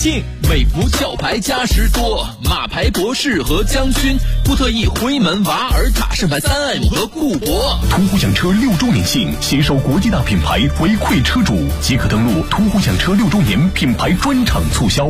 庆，美孚壳牌加时多，马牌博士和将军，不特意回门瓦尔塔盛牌3M 和固铂。 途虎享车6周年庆，携手国际大品牌回馈车主，即可登录途虎享车6周年品牌专场促销。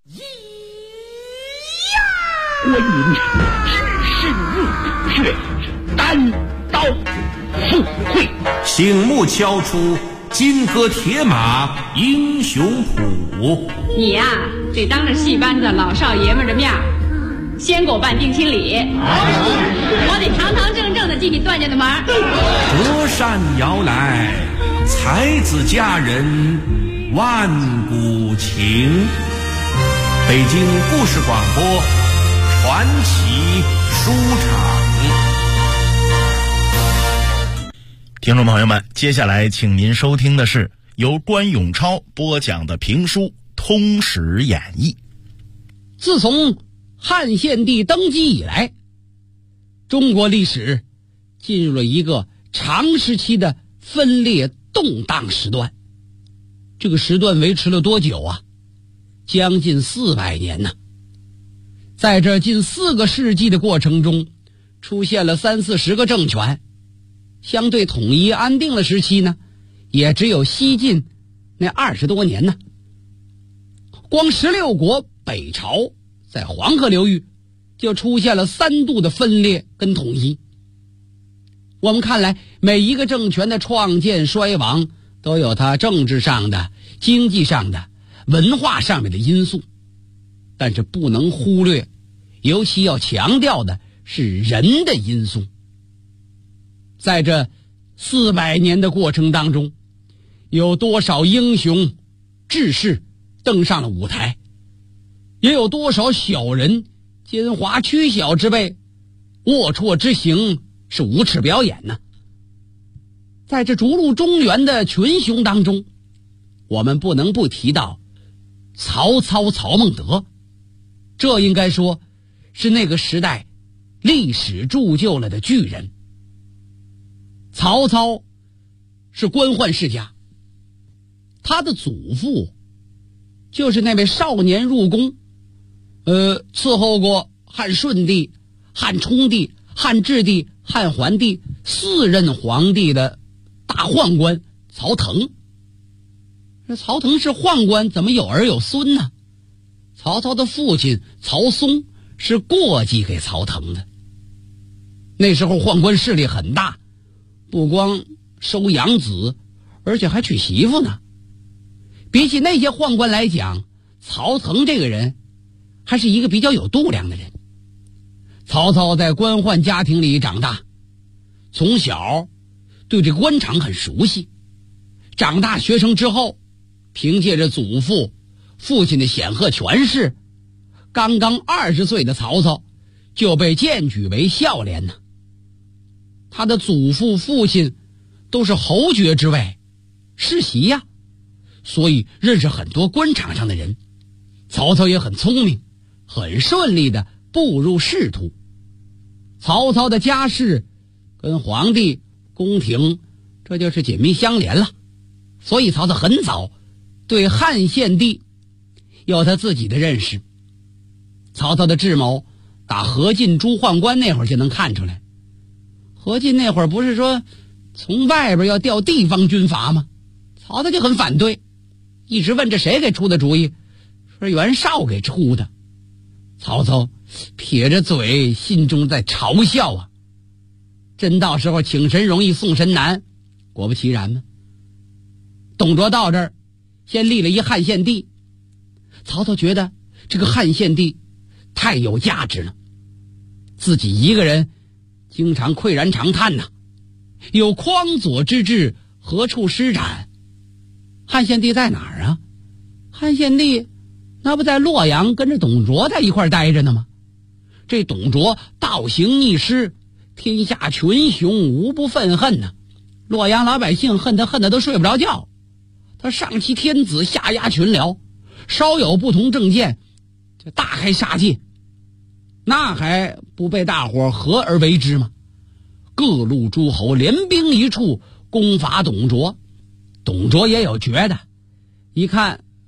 观音至圣入血，单刀赴会， 醒目敲出金戈铁马英雄谱。 你呀，得当着戏班子老少爷们的面先给我办定亲礼，我得堂堂正正的进你段家的门。 隔山摇来，才子佳人万古情。北京故事广播传奇书场。 听众朋友们，接下来请您收听的是由关永超播讲的评书《通史演义》。 自从汉献帝登基以来，中国历史进入了一个长时期的分裂动荡时段。这个时段维持了多久啊？将近400年呢。在这近4个世纪的过程中，出现了30-40个政权，相对统一安定的时期呢，也只有西晋那20多年呢。光16国北朝在黄河流域就出现了3度的分裂跟统一。我们看来，每一个政权的创建衰亡都有它政治上的、经济上的、文化上面的因素，但是不能忽略，尤其要强调的是人的因素。在这400年的过程当中，有多少英雄志士登上了舞台，也有多少小人奸猾曲小之辈龌龊之行是无耻表演呢？在这逐鹿中原的群雄当中，我们不能不提到曹操曹孟德，这应该说是那个时代历史铸就了的巨人。曹操是官宦世家，他的祖父就是那位少年入宫，伺候过汉顺帝、汉冲帝、汉质帝、汉桓帝4任皇帝的大宦官曹腾。这曹腾是宦官，怎么有儿有孙呢？曹操的父亲曹嵩是过继给曹腾的。那时候宦官势力很大，不光收养子，而且还娶媳妇呢。比起那些宦官来讲，曹腾这个人还是一个比较有度量的人。曹操在官宦家庭里长大，从小对这官场很熟悉。长大学成之后，凭借着祖父、父亲的显赫权势，刚刚20岁的曹操就被荐举为孝廉呢。他的祖父、父亲都是侯爵之位，世袭呀，所以认识很多官场上的人。曹操也很聪明，很顺利地步入仕途。曹操的家世跟皇帝、宫廷这就是紧密相连了，所以曹操很早对汉献帝有他自己的认识。曹操的智谋打何进诸宦官那会儿就能看出来。何进那会儿不是说从外边要调地方军阀吗？曹操就很反对，一直问这谁给出的主意，说袁绍给出的。曹操撇着嘴，心中在嘲笑啊。真到时候请神容易送神难，果不其然呢。董卓到这儿先立了一汉献帝，曹操觉得这个汉献帝太有价值了，自己一个人经常喟然长叹呐，有匡佐之志，何处施展？汉献帝在哪儿啊？汉献帝那不在洛阳跟着董卓在一块待着呢吗？这董卓倒行逆施，天下群雄无不愤恨呢。洛阳老百姓恨他都睡不着觉，他上欺天子，下压群僚，稍有不同政见就大开杀戒，那还不被大伙合而为之吗？各路诸侯联兵一处攻伐董卓，董卓也有觉得，一看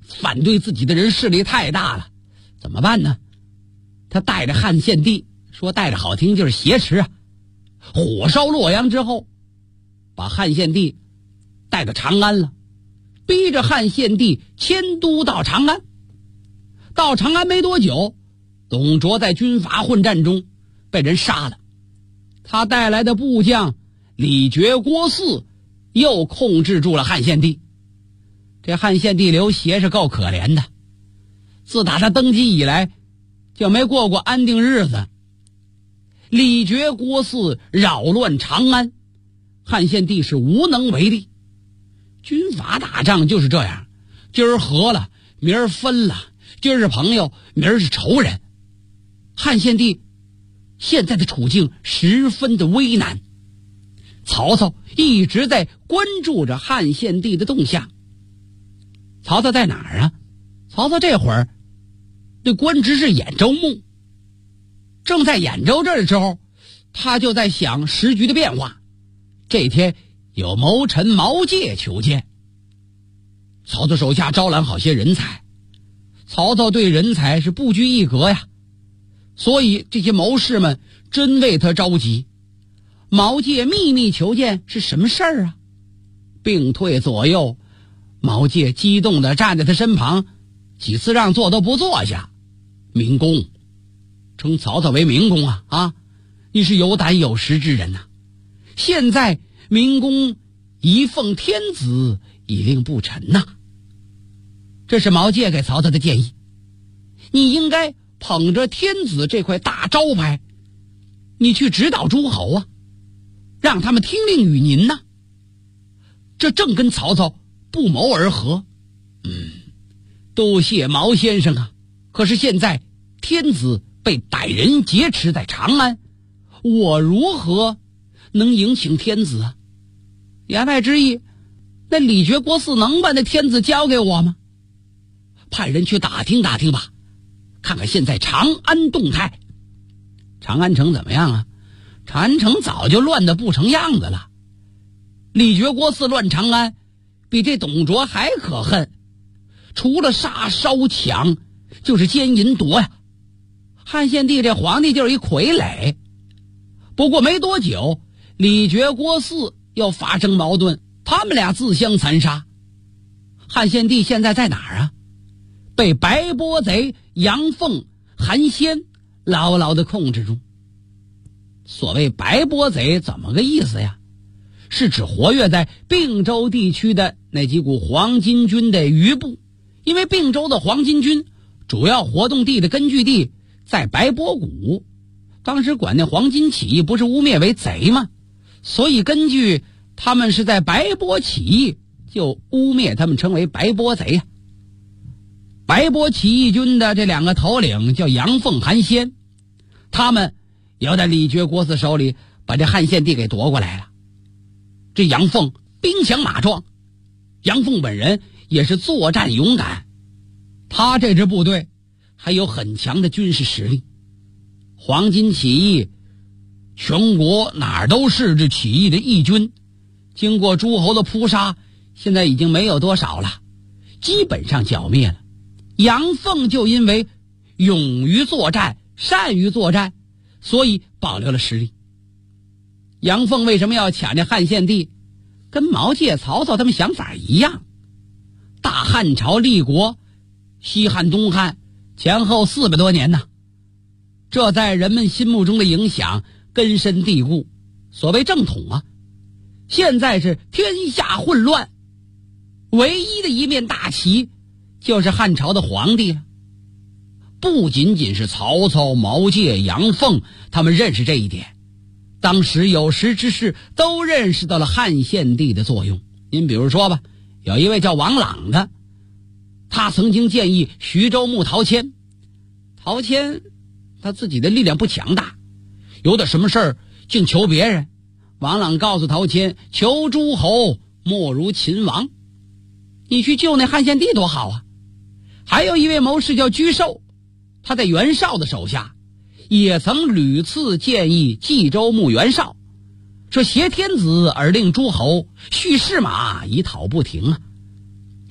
反对自己的人势力太大了，怎么办呢？他带着汉献帝，说带着好听就是挟持啊，火烧洛阳之后，把汉献帝带到长安了，逼着汉献帝迁都到长安。到长安没多久，董卓在军阀混战中被人杀了，他带来的部将李傕、郭汜又控制住了汉献帝。这汉献帝刘协是够可怜的，自打他登基以来就没过过安定日子。李傕、郭汜扰乱长安，汉献帝是无能为力。军阀打仗就是这样，今儿和了，明儿分了，今儿是朋友，明儿是仇人。汉献帝现在的处境十分的危难，曹操一直在关注着汉献帝的动向。曹操在哪儿啊？曹操这会儿的官职是兖州牧，正在兖州这儿的时候，他就在想时局的变化。这天有谋臣毛玠求见，曹操手下招揽好些人才，曹操对人才是不拘一格呀，所以这些谋士们真为他着急。毛玠秘密求见是什么事儿啊？并退左右，毛玠激动地站在他身旁，几次让座都不坐下。明公，称曹操为明公啊，你是有胆有识之人呐。现在明公一奉天子，以令不臣呐。这是毛玠给曹操的建议，你应该捧着天子这块大招牌，你去指导诸侯啊，让他们听令于您呐。这正跟曹操不谋而合。多谢毛先生啊，可是现在天子被歹人劫持在长安，我如何能迎请天子啊？言外之意，那李傕、郭汜能把那天子交给我吗？派人去打听打听吧，看看现在长安动态。长安城怎么样啊？长安城早就乱得不成样子了。李傕、郭汜乱长安，比这董卓还可恨，除了杀烧抢，就是奸淫夺呀。汉献帝这皇帝就是一傀儡。不过没多久，李傕、郭汜又发生矛盾，他们俩自相残杀。汉献帝现在在哪儿啊？被白波贼杨凤、韩先牢牢地控制住。所谓白波贼怎么个意思呀？是指活跃在并州地区的那几股黄巾军的余部，因为并州的黄巾军主要活动地的根据地在白波谷，当时管那黄巾起义不是污蔑为贼吗？所以根据他们是在白波起义，就污蔑他们称为白波贼呀。白波起义军的这两个头领叫杨凤、韩先，他们要在李傕、郭汜手里把这汉献帝给夺过来了。这杨凤兵强马壮，杨凤本人也是作战勇敢，他这支部队还有很强的军事实力。黄巾起义，全国哪儿都是这起义的义军，经过诸侯的扑杀，现在已经没有多少了，基本上剿灭了。杨凤就因为勇于作战，善于作战，所以保留了实力。杨凤为什么要抢这汉献帝？跟毛玠、曹操他们想法一样。大汉朝立国，西汉、东汉前后400多年呢，这在人们心目中的影响根深蒂固。所谓正统啊，现在是天下混乱，唯一的一面大旗就是汉朝的皇帝了。不仅仅是曹操、毛玠、杨凤他们认识这一点，当时有识之士都认识到了汉献帝的作用。您比如说吧，有一位叫王朗的，他曾经建议徐州牧陶谦。陶谦他自己的力量不强大，有点什么事儿竟求别人。王朗告诉陶谦，求诸侯莫如秦王，你去救那汉献帝多好啊。还有一位谋士叫居寿，他在袁绍的手下，也曾屡次建议冀州牧袁绍，说挟天子而令诸侯，蓄士马以讨不停啊。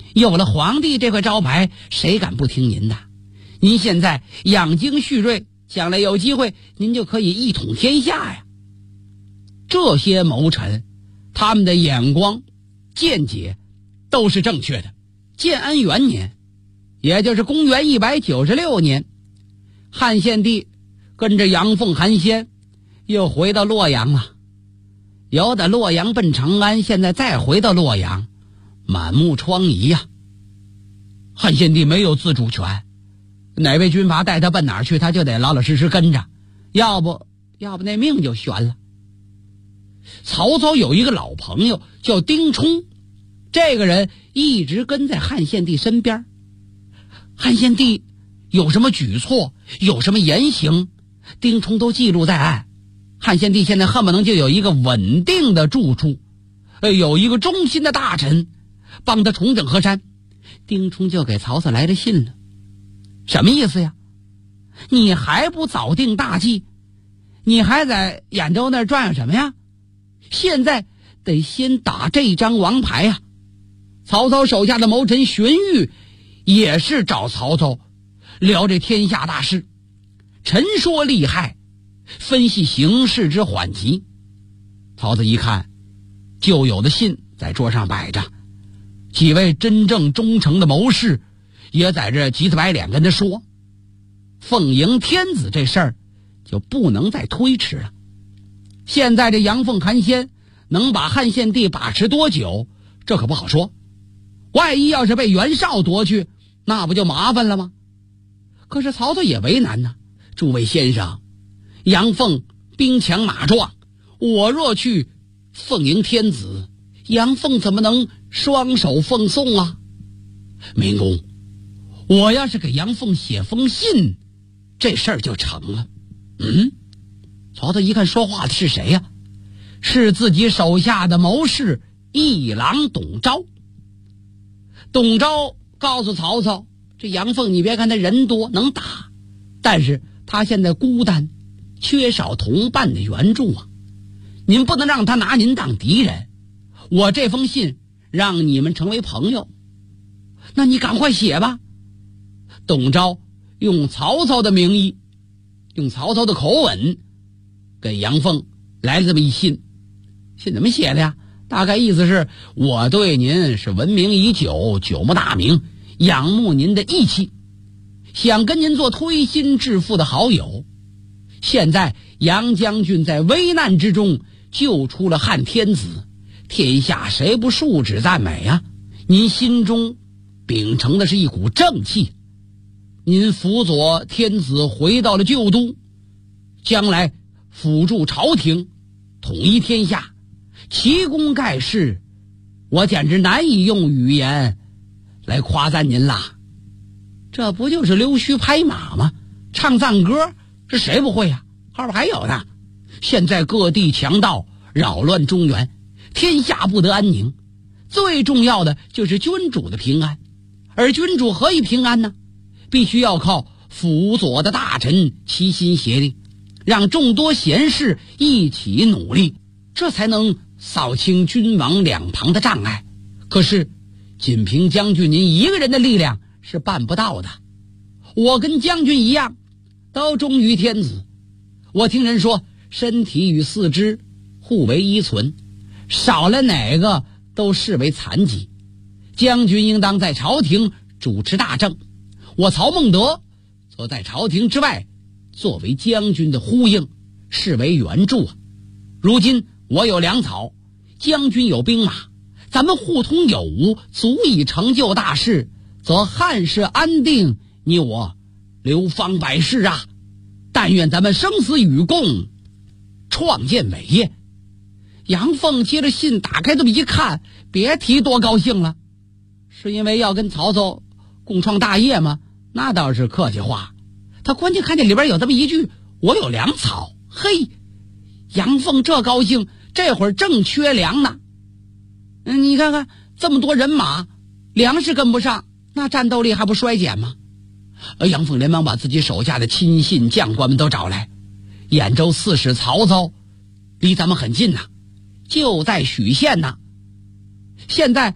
有了皇帝这块招牌，谁敢不听您的？您现在养精蓄锐，将来有机会您就可以一统天下呀。这些谋臣，他们的眼光见解都是正确的。建安元年，也就是公元196年，汉献帝跟着杨凤、韩先又回到洛阳了。由打洛阳奔长安，现在再回到洛阳，满目疮痍呀。汉献帝没有自主权，哪位军阀带他奔哪儿去，他就得老老实实跟着，要不那命就悬了。曹操有一个老朋友叫丁冲，这个人一直跟在汉献帝身边。汉献帝有什么举措，有什么言行，丁冲都记录在案。汉献帝现在恨不能就有一个稳定的住处，有一个忠心的大臣帮他重整河山。丁冲就给曹操来了信了，什么意思呀？你还不早定大计？你还在兖州那儿转悠什么呀？现在得先打这张王牌呀！曹操手下的谋臣荀彧也是找曹操聊这天下大事，陈说利害，分析形势之缓急。曹操一看，旧有的信在桌上摆着，几位真正忠诚的谋士也在这急着白脸跟他说，奉迎天子这事儿就不能再推迟了。现在这杨凤、韩先能把汉献帝把持多久，这可不好说。万一要是被袁绍夺去，那不就麻烦了吗？可是曹操也为难呢。诸位先生，杨凤兵强马壮，我若去奉迎天子，杨凤怎么能双手奉送啊？明公，我要是给杨凤写封信，这事儿就成了。曹操一看说话的是谁呀？是自己手下的谋士一郎董昭。董昭告诉曹操，这杨凤你别看他人多能打，但是他现在孤单，缺少同伴的援助啊，您不能让他拿您当敌人。我这封信让你们成为朋友，那你赶快写吧。董昭用曹操的名义，用曹操的口吻给杨凤来了这么一信。信怎么写的呀？大概意思是，我对您是闻名已久，久慕大名，仰慕您的义气，想跟您做推心置腹的好友。现在杨将军在危难之中救出了汉天子，天下谁不竖指赞美啊？您心中秉承的是一股正气，您辅佐天子回到了旧都，将来辅助朝廷，统一天下，奇功盖世，我简直难以用语言来夸赞您啦。这不就是溜须拍马吗？唱赞歌，这谁不会呀？后边还有呢。现在各地强盗扰乱中原，天下不得安宁，最重要的就是君主的平安。而君主何以平安呢？必须要靠辅佐的大臣齐心协力，让众多贤士一起努力，这才能扫清君王两旁的障碍。可是仅凭将军您一个人的力量是办不到的。我跟将军一样，都忠于天子。我听人说，身体与四肢互为依存，少了哪个都视为残疾。将军应当在朝廷主持大政，我曹孟德则在朝廷之外，作为将军的呼应，视为援助啊。如今我有粮草，将军有兵马，咱们互通有无，足以成就大事，则汉室安定，你我流芳百世啊！但愿咱们生死与共，创建伟业。杨凤接着信打开这么一看，别提多高兴了。是因为要跟曹操共创大业吗？那倒是客气话。他关键看见里边有这么一句，我有粮草。嘿，杨凤这高兴，这会儿正缺粮呢。你看看这么多人马，粮食跟不上，那战斗力还不衰减吗？杨凤连忙把自己手下的亲信将官们都找来。兖州刺史曹操离咱们很近呐，就在许县呐。现在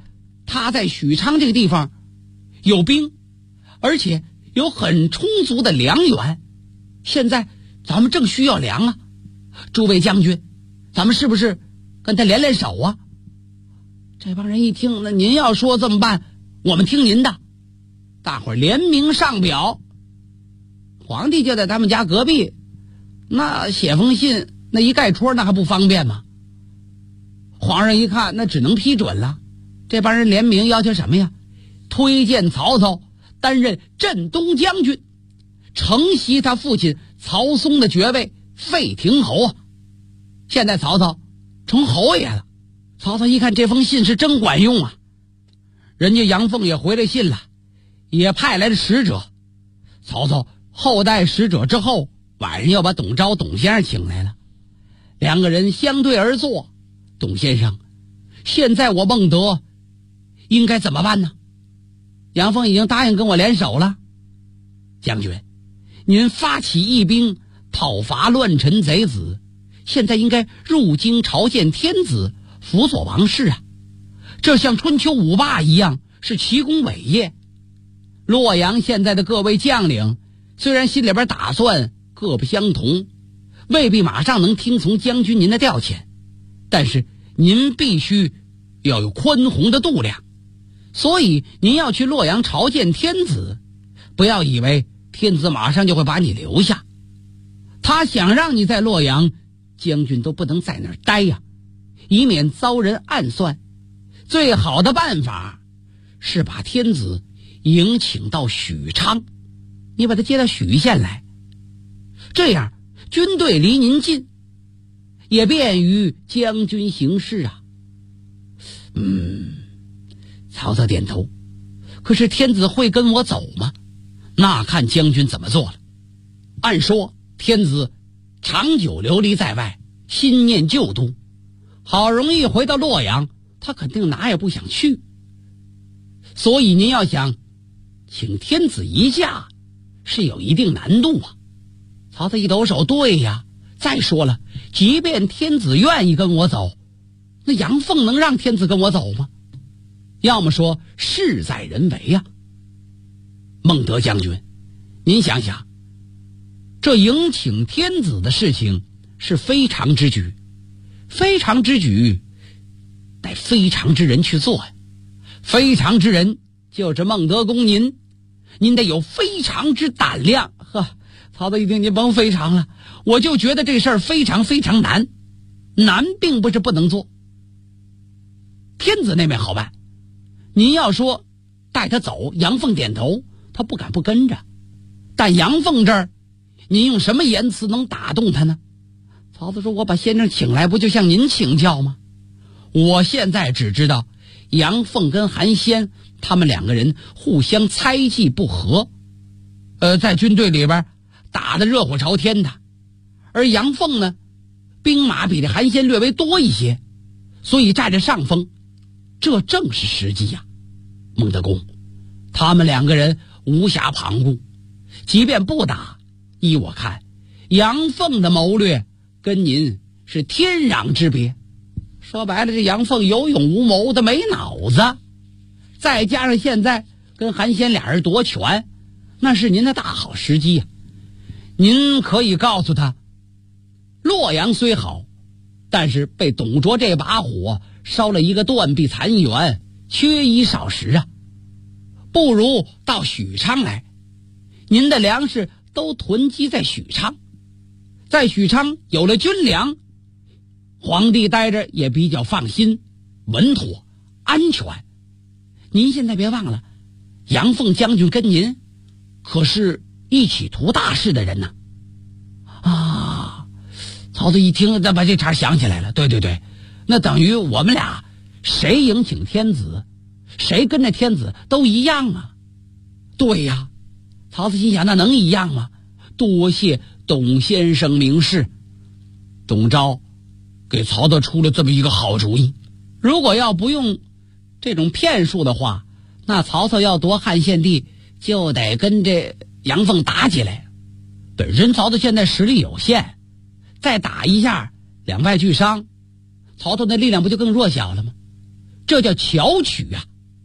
他在许昌这个地方有兵，而且有很充足的粮源。现在咱们正需要粮啊，诸位将军，咱们是不是跟他联手啊？这帮人一听，那您要说这么办，我们听您的。大伙儿联名上表，皇帝就在他们家隔壁，那写封信那一盖戳那还不方便吗？皇上一看，那只能批准了。这帮人联名要求什么呀？推荐曹操担任镇东将军，承袭他父亲曹嵩的爵位废亭侯啊。现在曹操成侯爷了。曹操一看这封信是真管用啊，人家杨凤也回来信了，也派来了使者。曹操厚待使者之后，晚上要把董昭董先生请来了，两个人相对而坐。董先生，现在我孟德应该怎么办呢？杨凤已经答应跟我联手了。将军，您发起义兵讨伐乱臣贼子，现在应该入京朝见天子，辅佐王室啊，这像春秋五霸一样，是奇功伟业。洛阳现在的各位将领虽然心里边打算各不相同，未必马上能听从将军您的调遣，但是您必须要有宽宏的度量。所以您要去洛阳朝见天子，不要以为天子马上就会把你留下，他想让你在洛阳，将军都不能在那儿待呀，以免遭人暗算。最好的办法是把天子迎请到许昌，你把他接到许县来，这样军队离您近，也便于将军行事啊。曹操点头，可是天子会跟我走吗？那看将军怎么做了。按说天子长久流离在外，心念旧都，好容易回到洛阳，他肯定哪也不想去。所以您要想请天子一假，是有一定难度啊。曹操一抖手，对呀，再说了，即便天子愿意跟我走，那杨凤能让天子跟我走吗？要么说事在人为呀。孟德将军，您想想，这迎请天子的事情是非常之举，非常之举得非常之人去做呀。非常之人就是孟德公您，您得有非常之胆量。呵，曹操一听，您甭非常了，我就觉得这事儿非常非常难。难并不是不能做，天子那边好办，您要说带他走，杨凤点头，他不敢不跟着。但杨凤这儿，您用什么言辞能打动他呢？曹操说，我把先生请来，不就向您请教吗？我现在只知道杨凤跟韩先他们两个人互相猜忌不和，在军队里边打得热火朝天的。而杨凤呢，兵马比这韩先略微多一些，所以占着上风，这正是时机呀。孟德公，他们两个人无暇旁顾，即便不打，依我看，杨凤的谋略跟您是天壤之别。说白了，这杨凤有勇无谋，他没脑子，再加上现在跟韩先俩人夺权，那是您的大好时机呀。您可以告诉他，洛阳虽好，但是被董卓这把火烧了一个断壁残垣，缺衣少食啊，不如到许昌来，您的粮食都囤积在许昌，在许昌有了军粮，皇帝待着也比较放心，稳妥安全。您现在别忘了，杨凤将军跟您可是一起图大事的人呢。曹操一听，再把这茬想起来了，对对对，那等于我们俩谁迎请天子，谁跟着天子都一样啊。对呀，曹操心想，那能一样吗？多谢董先生明示。董昭给曹操出了这么一个好主意，如果要不用这种骗术的话，那曹操要夺汉献帝就得跟这杨凤打起来。本身曹操现在实力有限，再打一下，两败俱伤，曹操的力量不就更弱小了吗？这叫巧取啊。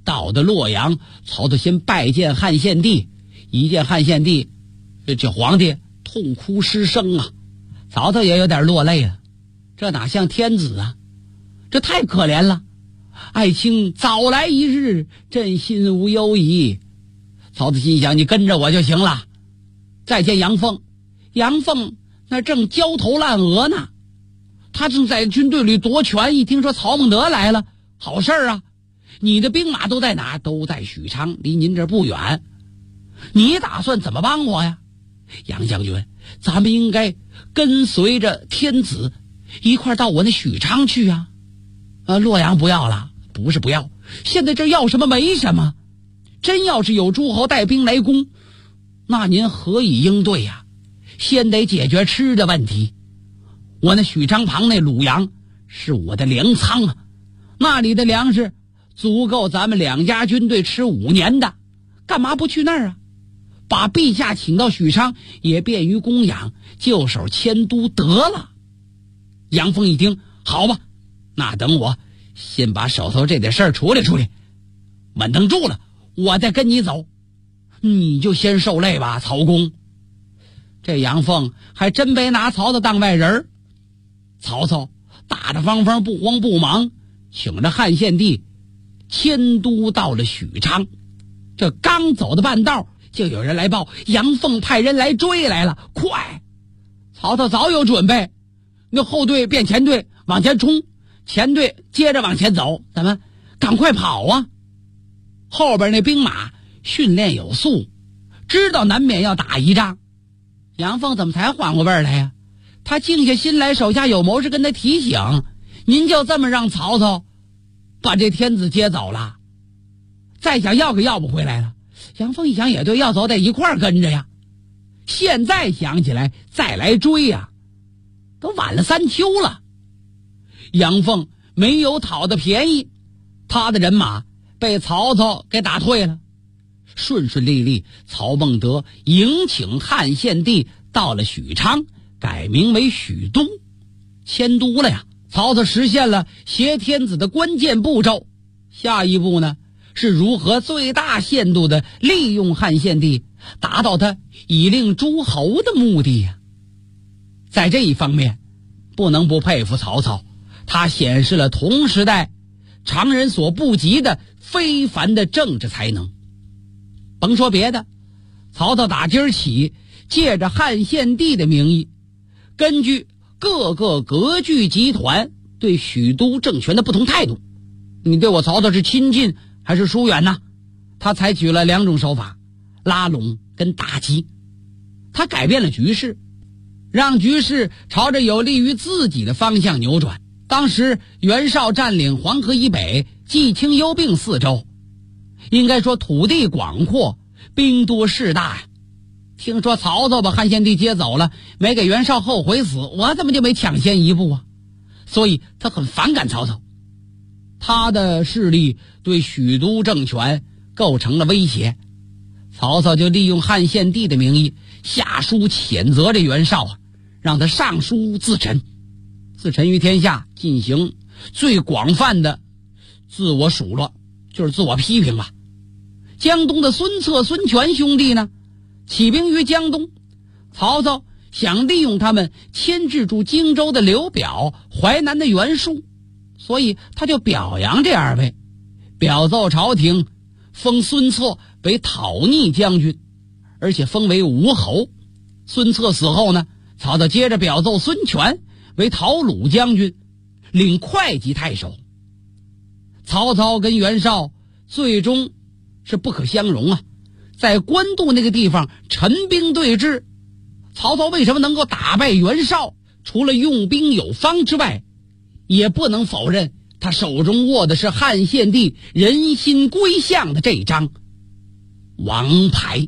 到的洛阳，曹操先拜见汉献帝，一见汉献帝，这皇帝痛哭失声啊，曹操也有点落泪了，这哪像天子啊，这太可怜了。爱卿早来一日，朕心无忧矣。曹操心想，你跟着我就行了。再见杨凤，杨凤那正焦头烂额呢，他正在军队里夺权，一听说曹孟德来了，好事啊，你的兵马都在哪？都在许昌，离您这不远。你打算怎么帮我呀？杨将军，咱们应该跟随着天子一块到我那许昌去啊。洛阳不要了。不是不要，现在这要什么没什么。真要是有诸侯带兵来攻，那您何以应对呀？先得解决吃的问题。我那许昌旁那鲁阳是我的粮仓啊，那里的粮食足够咱们两家军队吃5年的，干嘛不去那儿啊？把陛下请到许昌，也便于供养，就手迁都得了。杨峰一听，好吧，那等我先把手头这点事儿处理处理，稳当住了，我再跟你走。你就先受累吧，曹公。这杨凤还真没拿曹操当外人。曹操大大方方，不慌不忙，请着汉献帝迁都到了许昌。这刚走的半道，就有人来报，杨凤派人来追来了。快！曹操早有准备，那后队变前队往前冲，前队接着往前走，咱们赶快跑啊！后边那兵马训练有素，知道难免要打一仗。杨凤怎么才缓过味儿来呀？他静下心来，手下有谋士跟他提醒，您就这么让曹操把这天子接走了，再想要可要不回来了。杨凤一想也对，要走得一块儿跟着呀。现在想起来再来追呀，都晚了3秋了。杨凤没有讨的便宜，他的人马被曹操给打退了。顺顺利利，曹孟德迎请汉献帝到了许昌，改名为许都，迁都了呀。曹操实现了挟天子的关键步骤，下一步呢，是如何最大限度的利用汉献帝，达到他以令诸侯的目的呀。在这一方面，不能不佩服曹操，他显示了同时代常人所不及的非凡的政治才能。甭说别的，曹操打今儿起，借着汉献帝的名义，根据各个割据集团对许都政权的不同态度，你对我曹操是亲近还是疏远呢？他采取了2种手法，拉拢跟打击。他改变了局势，让局势朝着有利于自己的方向扭转。当时袁绍占领黄河以北、冀青幽并4州，应该说土地广阔，兵多势大呀。听说曹操把汉献帝接走了，没给袁绍后悔死，我怎么就没抢先一步啊？所以他很反感曹操，他的势力对许都政权构成了威胁。曹操就利用汉献帝的名义下书谴责这袁绍啊，让他上书自陈，自陈于天下，进行最广泛的自我数落，就是自我批评吧。江东的孙策、孙权兄弟呢，起兵于江东，曹操想利用他们牵制住荆州的刘表、淮南的袁术，所以他就表扬这2位，表奏朝廷，封孙策为讨逆将军，而且封为吴侯。孙策死后呢，曹操接着表奏孙权为讨虏将军，领会稽太守。曹操跟袁绍最终是不可相容啊，在官渡那个地方陈兵对峙。曹操为什么能够打败袁绍？除了用兵有方之外，也不能否认他手中握的是汉献帝人心归向的这张王牌。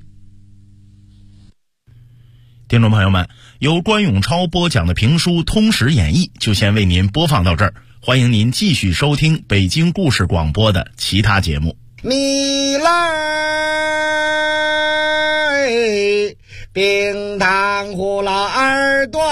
听众朋友们，由关永超播讲的评书《通史演义》就先为您播放到这儿，欢迎您继续收听北京故事广播的其他节目。 你来冰糖葫芦耳朵，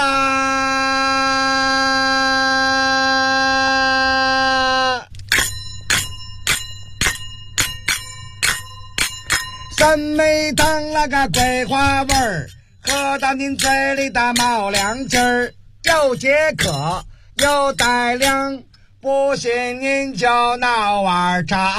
梅糖那个桂花味儿，喝到您嘴里的冒凉劲儿，又解渴又带凉，不信您就闹碗茶。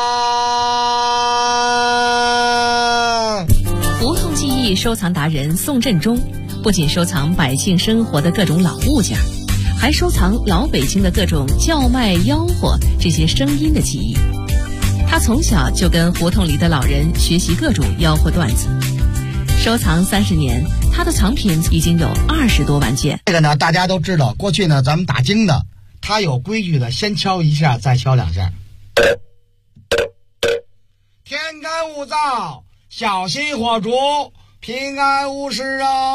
胡同记忆收藏达人宋振中不仅收藏百姓生活的各种老物件，还收藏老北京的各种叫卖吆喝这些声音的记忆。他从小就跟胡同里的老人学习各种吆喝段子，收藏30年，他的藏品已经有20多万件。 这个呢，大家都知道，过去呢，咱们打更的，他有规矩的，先敲一下，再敲2下。天干物燥，小心火烛，平安无事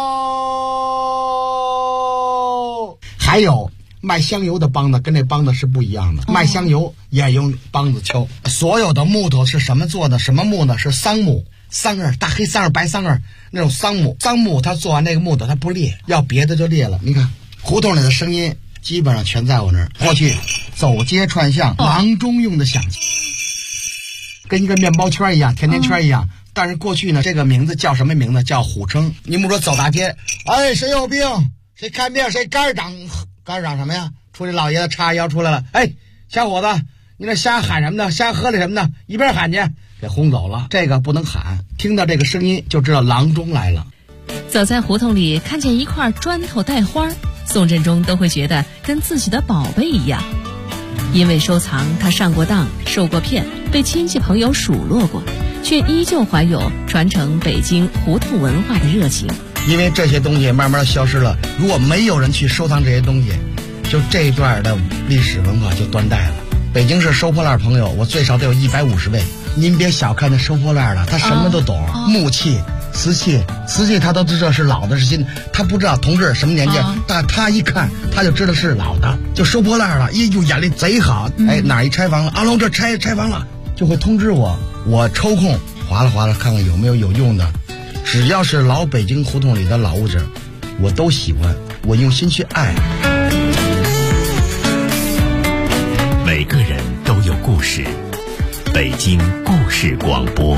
哦。还有卖香油的梆子跟这梆子是不一样的，卖香油也用梆子敲。所有的木头是什么做的？什么木呢？是桑木，桑叶，大黑桑叶、白桑叶那种桑木。桑木它做完那个木头它不裂，要别的就裂了。你看胡同里的声音基本上全在我那儿。过去走街串巷，郎中用的响器，跟一个面包圈一样，甜甜圈一样。但是过去呢，这个名字叫什么名字？叫虎称。你们说走大街，哎，谁有病？谁看病？谁肝长？肝长什么呀？出去老爷子叉腰出来了，哎，小伙子，你那瞎喊什么呢？瞎喝的什么呢？一边喊去，给轰走了。这个不能喊，听到这个声音就知道郎中来了。 走在胡同里，看见一块砖头带花，宋振中都会觉得跟自己的宝贝一样。因为收藏，他上过当，受过骗，被亲戚朋友数落过，却依旧怀有传承北京胡同文化的热情。 因为这些东西慢慢消失了，如果没有人去收藏这些东西，就这一段的历史文化就断代了。北京市收破烂朋友，我最少得有150位。您别小看那收破烂的，他什么都懂，木器、瓷器他都知道是老的是新的，他不知道同志什么年纪，但他一看他就知道是老的，就收破烂了，哟，眼力贼好。哎，哪一拆房了？阿龙这拆房了，就会通知我，我抽空划拉看看有没有用的。只要是老北京胡同里的老物件，我都喜欢，我用心去爱。 每个人都有故事，北京故事广播。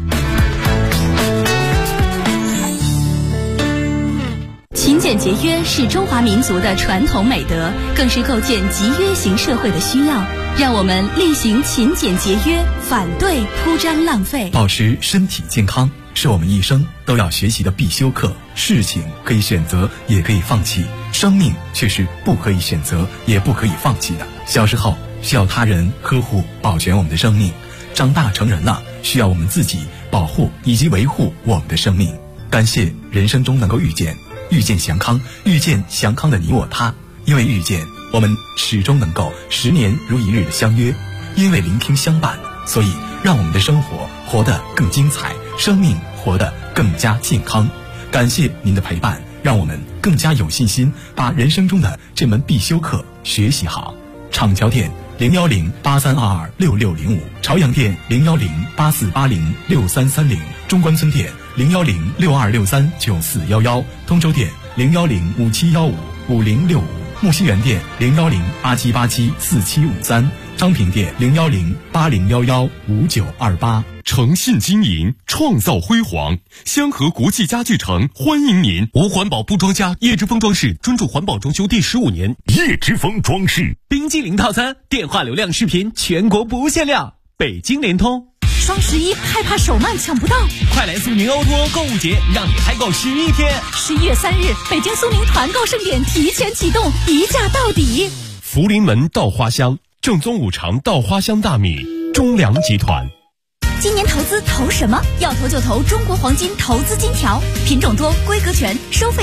勤俭节约是中华民族的传统美德，更是构建集约型社会的需要。让我们力行勤俭节约，反对铺张浪费。 保持身体健康是我们一生都要学习的必修课。事情可以选择，也可以放弃，生命却是不可以选择，也不可以放弃的。小时候需要他人呵护保全我们的生命，长大成人了需要我们自己保护以及维护我们的生命。感谢人生中能够遇见祥康，遇见祥康的你我他。因为遇见，我们始终能够10年如一日的相约；因为聆听相伴，所以让我们的生活活得更精彩，生命活得更加健康。感谢您的陪伴，让我们更加有信心把人生中的这门必修课学习好。厂桥店01083226605，朝阳店01084806330，中关村店01062639411，通州店01057155065，木樨园店01087874753，昌平店01080115928。 诚信经营，创造辉煌。香河国际家具城欢迎您！无环保不装家，叶之峰装饰专注环保装修第15年。叶之峰装饰， 冰激凌套餐，电话流量视频全国不限量，北京联通。 双11害怕手慢抢不到， 快来苏宁欧多购物节，让你嗨购11天。 11月3日，北京苏宁团购盛典提前启动，一价到底。 福临门稻花香，正宗五常稻花香大米，中粮集团。 今年投资投什么？要投就投中国黄金投资金条，品种多，规格全，收费